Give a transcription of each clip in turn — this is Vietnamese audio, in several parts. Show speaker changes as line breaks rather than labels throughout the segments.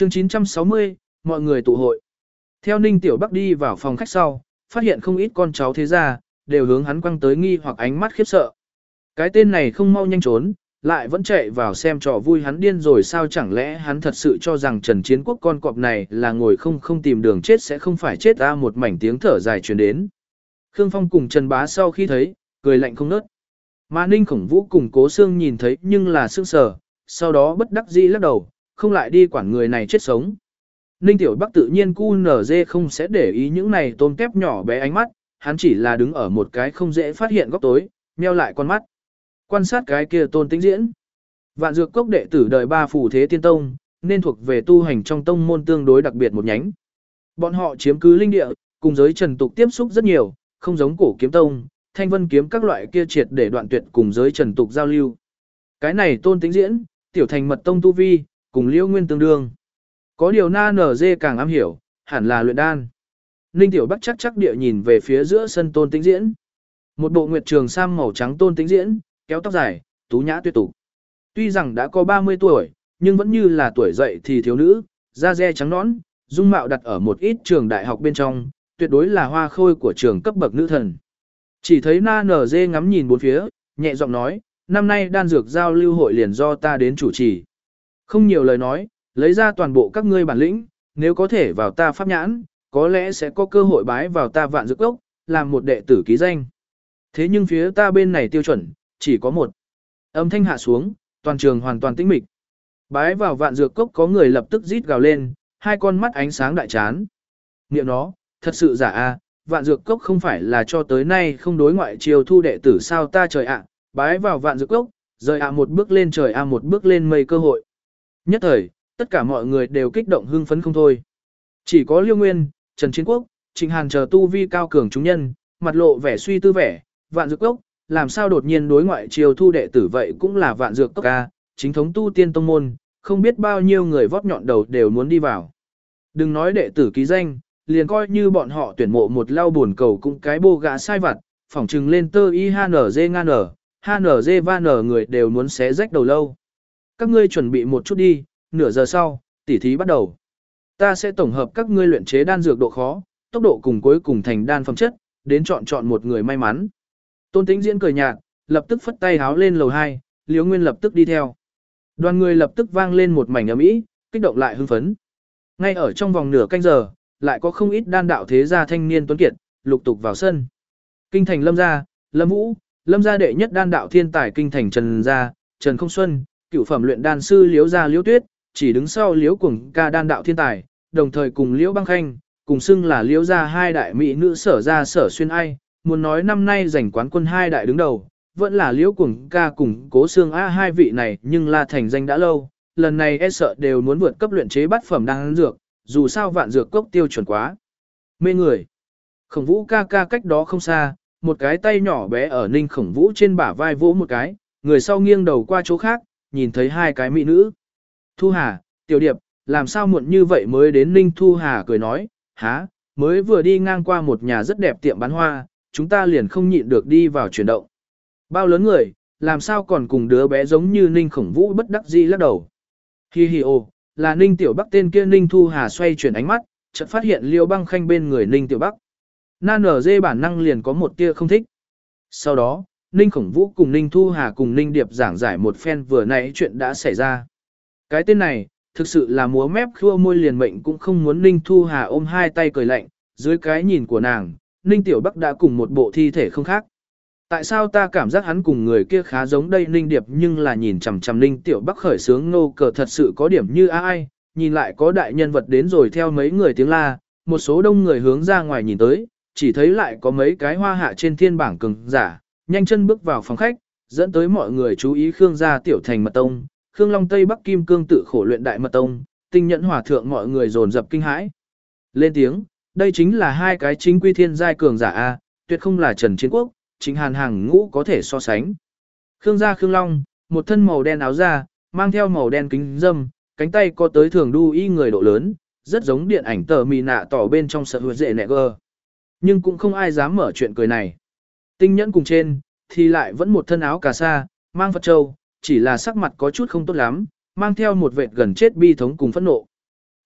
Chương 960, mọi người tụ hội. Theo Ninh Tiểu Bắc đi vào phòng khách sau, phát hiện không ít con cháu thế gia, đều hướng hắn quăng tới nghi hoặc ánh mắt khiếp sợ. Cái tên này không mau nhanh trốn, lại vẫn chạy vào xem trò vui, hắn điên rồi sao? Chẳng lẽ hắn thật sự cho rằng Trần Chiến Quốc con cọp này là ngồi không tìm đường chết sẽ không phải chết ra? Một mảnh tiếng thở dài truyền đến. Khương Phong cùng Trần Bá sau khi thấy, cười lạnh không nớt. Mà Ninh Khổng Vũ cùng Cố Sương nhìn thấy nhưng là sững sờ, sau đó bất đắc dĩ lắc đầu, không lại đi quản người này chết sống. Ninh Tiểu Bắc tự nhiên QNZ không sẽ để ý những này tôm tép nhỏ bé ánh mắt, hắn chỉ là đứng ở một cái không dễ phát hiện góc tối, nheo lại con mắt. Quan sát cái kia Tôn Tĩnh Diễn. Vạn Dược Cốc đệ tử đời 3 phù thế tiên tông, nên thuộc về tu hành trong tông môn tương đối đặc biệt một nhánh. Bọn họ chiếm cứ linh địa, cùng giới trần tục tiếp xúc rất nhiều, không giống Cổ Kiếm Tông, Thanh Vân kiếm các loại kia triệt để đoạn tuyệt cùng giới trần tục giao lưu. Cái này Tôn Tĩnh Diễn, tiểu thành mật tông tu vi, cùng Liễu Nguyên tương đương. Có điều Na NG càng am hiểu, hẳn là luyện đan. Ninh Tiểu Bắc chắc địa nhìn về phía giữa sân Tôn Tĩnh Diễn. Một bộ nguyệt trường sam màu trắng Tôn Tĩnh Diễn, kéo tóc dài, tú nhã tuyệt tục. Tuy rằng đã có 30 tuổi, nhưng vẫn như là tuổi dậy thì thiếu nữ, da dẻ trắng nõn, dung mạo đặt ở một ít trường đại học bên trong, tuyệt đối là hoa khôi của trường cấp bậc nữ thần. Chỉ thấy Na NG ngắm nhìn bốn phía, nhẹ giọng nói, năm nay đan dược giao lưu hội liền do ta đến chủ trì. Không nhiều lời nói, lấy ra toàn bộ các ngươi bản lĩnh, nếu có thể vào ta pháp nhãn, có lẽ sẽ có cơ hội bái vào ta Vạn Dược Cốc, làm một đệ tử ký danh. Thế nhưng phía ta bên này tiêu chuẩn, chỉ có một. Âm thanh hạ xuống, toàn trường hoàn toàn tĩnh mịch. Bái vào Vạn Dược Cốc có người lập tức rít gào lên, hai con mắt ánh sáng đại chán. Niệm nó, thật sự giả a, Vạn Dược Cốc không phải là cho tới nay không đối ngoại chiêu thu đệ tử sao? Ta trời ạ, bái vào Vạn Dược Cốc, rời ạ một bước lên trời a một bước lên mây cơ hội. Nhất thời, tất cả mọi người đều kích động hưng phấn không thôi. Chỉ có Liêu Nguyên, Trần Chiến Quốc, Trịnh Hàn chờ tu vi cao cường chúng nhân, mặt lộ vẻ suy tư vẻ, Vạn Dược Cốc, làm sao đột nhiên đối ngoại chiêu thu đệ tử? Vậy cũng là Vạn Dược Cốc a, chính thống tu tiên tông môn, không biết bao nhiêu người vót nhọn đầu đều muốn đi vào. Đừng nói đệ tử ký danh, liền coi như bọn họ tuyển mộ một lau buồn cầu cũng cái bô gã sai vặt, phỏng trừng lên tơ y HNG ngan ở, HNG van ở người đều muốn xé rách đầu lâu. Các ngươi chuẩn bị một chút đi, nửa giờ sau, tỉ thí bắt đầu. Ta sẽ tổng hợp các ngươi luyện chế đan dược độ khó, tốc độ cùng cuối cùng thành đan phẩm chất, đến chọn một người may mắn. Tôn Tĩnh Diễn cười nhạt, lập tức phất tay háo lên lầu 2, Liễu Nguyên lập tức đi theo. Đoàn người lập tức vang lên một mảnh ầm ĩ, kích động lại hưng phấn. Ngay ở trong vòng nửa canh giờ, lại có không ít đan đạo thế gia thanh niên tuấn kiệt, lục tục vào sân. Kinh thành Lâm gia, Lâm Vũ, Lâm gia đệ nhất đan đạo thiên tài kinh thành Trần gia, Trần Không Xuân, cựu phẩm luyện đan sư Liễu gia Liễu Tuyết, chỉ đứng sau Liễu Cuồng ca đan đạo thiên tài, đồng thời cùng Liễu Băng Khanh, cùng xưng là Liễu gia hai đại mỹ nữ Sở gia Sở Xuyên Ai, muốn nói năm nay giành quán quân hai đại đứng đầu, vẫn là Liễu Cuồng ca cùng Cố Sương A hai vị này, nhưng là thành danh đã lâu, lần này e sợ đều muốn vượt cấp luyện chế bát phẩm đan dược, dù sao Vạn Dược Cốc tiêu chuẩn quá mê người. Khổng Vũ ca ca cách đó không xa, một cái tay nhỏ bé ở Ninh Khổng Vũ trên bả vai vỗ một cái, người sau nghiêng đầu qua chỗ khác, nhìn thấy hai cái mỹ nữ. Thu Hà, Tiểu Điệp, làm sao muộn như vậy mới đến? Ninh Thu Hà cười nói, há, mới vừa đi ngang qua một nhà rất đẹp tiệm bán hoa, chúng ta liền không nhịn được đi vào chuyển động. Bao lớn người, làm sao còn cùng đứa bé giống như Ninh Khổng Vũ bất đắc dĩ lắc đầu. Hi hi ô, là Ninh Tiểu Bắc. Tên kia Ninh Thu Hà xoay chuyển ánh mắt, chợt phát hiện Liêu Băng Khanh bên người Ninh Tiểu Bắc. Nan ở dê bản năng liền có một tia không thích. Sau đó, Ninh Khổng Vũ cùng Ninh Thu Hà cùng Ninh Điệp giảng giải một phen vừa nãy chuyện đã xảy ra. Cái tên này, thực sự là múa mép khua môi liền mệnh cũng không muốn. Ninh Thu Hà ôm hai tay cười lạnh, dưới cái nhìn của nàng, Ninh Tiểu Bắc đã cùng một bộ thi thể không khác. Tại sao ta cảm giác hắn cùng người kia khá giống đây? Ninh Điệp nhưng là nhìn chằm chằm Ninh Tiểu Bắc khởi sướng nô cờ, thật sự có điểm như ai, nhìn lại có đại nhân vật đến rồi. Theo mấy người tiếng la, một số đông người hướng ra ngoài nhìn tới, chỉ thấy lại có mấy cái hoa hạ trên thiên bảng cường giả, nhanh chân bước vào phòng khách, dẫn tới mọi người chú ý. Khương gia tiểu thành mật tông, Khương Long Tây Bắc Kim Cương tự khổ luyện đại mật tông, Tinh Nhẫn hòa thượng, mọi người dồn dập kinh hãi. Lên tiếng, đây chính là hai cái chính quy thiên giai cường giả a, tuyệt không là Trần Chiến Quốc, Trịnh Hàn hàng ngũ có thể so sánh. Khương gia Khương Long, một thân màu đen áo da, mang theo màu đen kính dâm, cánh tay có tới thường đu y người độ lớn, rất giống điện ảnh tờ mì nạ tỏ bên trong sợ hữu dễ nẹ gơ. Nhưng cũng không ai dám mở chuyện cười này. Tinh Nhẫn cùng trên, thì lại vẫn một thân áo cà sa, mang Phật châu, chỉ là sắc mặt có chút không tốt lắm, mang theo một vệt gần chết bi thống cùng phẫn nộ.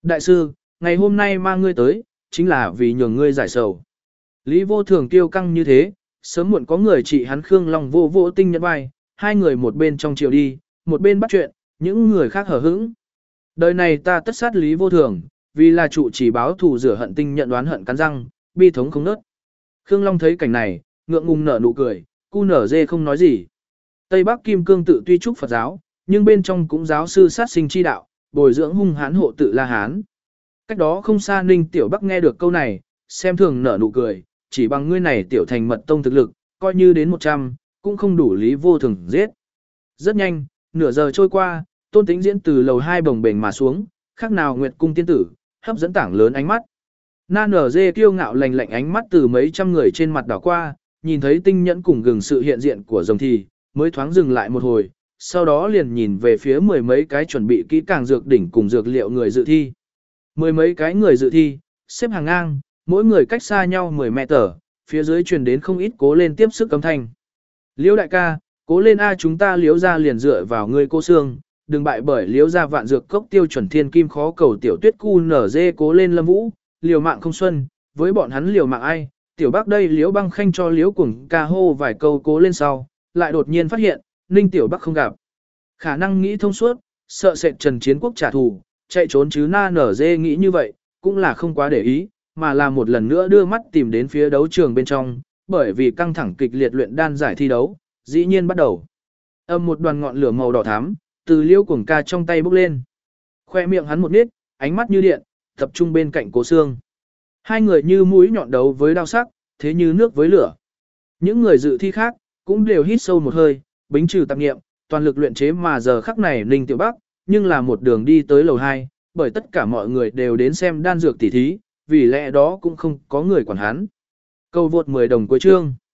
Đại sư, ngày hôm nay mang ngươi tới, chính là vì nhường ngươi giải sầu. Lý Vô Thường kiêu căng như thế, sớm muộn có người trị hắn Khương Long vô vô tinh nhẫn vai, hai người một bên trong chiều đi, một bên bắt chuyện, những người khác hở hững. Đời này ta tất sát Lý Vô Thường, vì là trụ chỉ báo thù rửa hận tinh nhận đoán hận cắn răng, bi thống không nớt. Khương Long thấy cảnh này, ngượng ngùng nở nụ cười, cu nở dê không nói gì. Tây Bắc Kim Cương tự tuy trúc Phật giáo, nhưng bên trong cũng giáo sư sát sinh chi đạo, bồi dưỡng hung hán hộ tự La Hán. Cách đó không xa Ninh Tiểu Bắc nghe được câu này, xem thường nở nụ cười, chỉ bằng ngươi này tiểu thành mật tông thực lực, coi như đến 100, cũng không đủ Lý Vô Thường giết. Rất nhanh, nửa giờ trôi qua, Tôn Tĩnh Diễn từ lầu 2 bồng bềnh mà xuống, khác nào Nguyệt cung tiên tử, hấp dẫn tảng lớn ánh mắt. Na nở dê kiêu ngạo lạnh lạnh ánh mắt từ mấy trăm người trên mặt đảo qua, nhìn thấy tinh nhẫn cùng gừng sự hiện diện của rồng thì, mới thoáng dừng lại một hồi, sau đó liền nhìn về phía mười mấy cái chuẩn bị kỹ càng dược đỉnh cùng dược liệu người dự thi. Mười mấy cái người dự thi, xếp hàng ngang, mỗi người cách xa nhau 10 mét, phía dưới truyền đến không ít cố lên tiếp sức âm thanh. Liễu đại ca, cố lên a, chúng ta Liễu gia liền dựa vào ngươi cô xương, đừng bại bởi Liễu gia vạn dược cốc tiêu chuẩn thiên kim khó cầu tiểu tuyết cu nở dê cố lên Lâm Vũ, liều mạng không xuân, với bọn hắn liều mạng ai, tiểu bác đây Liễu Băng Khanh cho Liễu Cuồng ca hô vài câu cố lên sau, lại đột nhiên phát hiện, Ninh tiểu Bắc không gặp. Khả năng nghĩ thông suốt, sợ sệt Trần Chiến Quốc trả thù, chạy trốn chứ na nở dê nghĩ như vậy, cũng là không quá để ý, mà là một lần nữa đưa mắt tìm đến phía đấu trường bên trong, bởi vì căng thẳng kịch liệt luyện đan giải thi đấu, dĩ nhiên bắt đầu. Âm một đoàn ngọn lửa màu đỏ thắm, từ Liễu Cuồng ca trong tay bốc lên. Khoe miệng hắn một nít, ánh mắt như điện, tập trung bên cạnh Cố Xương. Hai người như mũi nhọn đấu với đao sắc, thế như nước với lửa. Những người dự thi khác, cũng đều hít sâu một hơi, bính trừ tạp nghiệm, toàn lực luyện chế mà giờ khắc này Ninh Tiểu Bắc, nhưng là một đường đi tới lầu 2, bởi tất cả mọi người đều đến xem đan dược tỉ thí, vì lẽ đó cũng không có người quản hắn. Câu vượt 10 đồng cuối chương.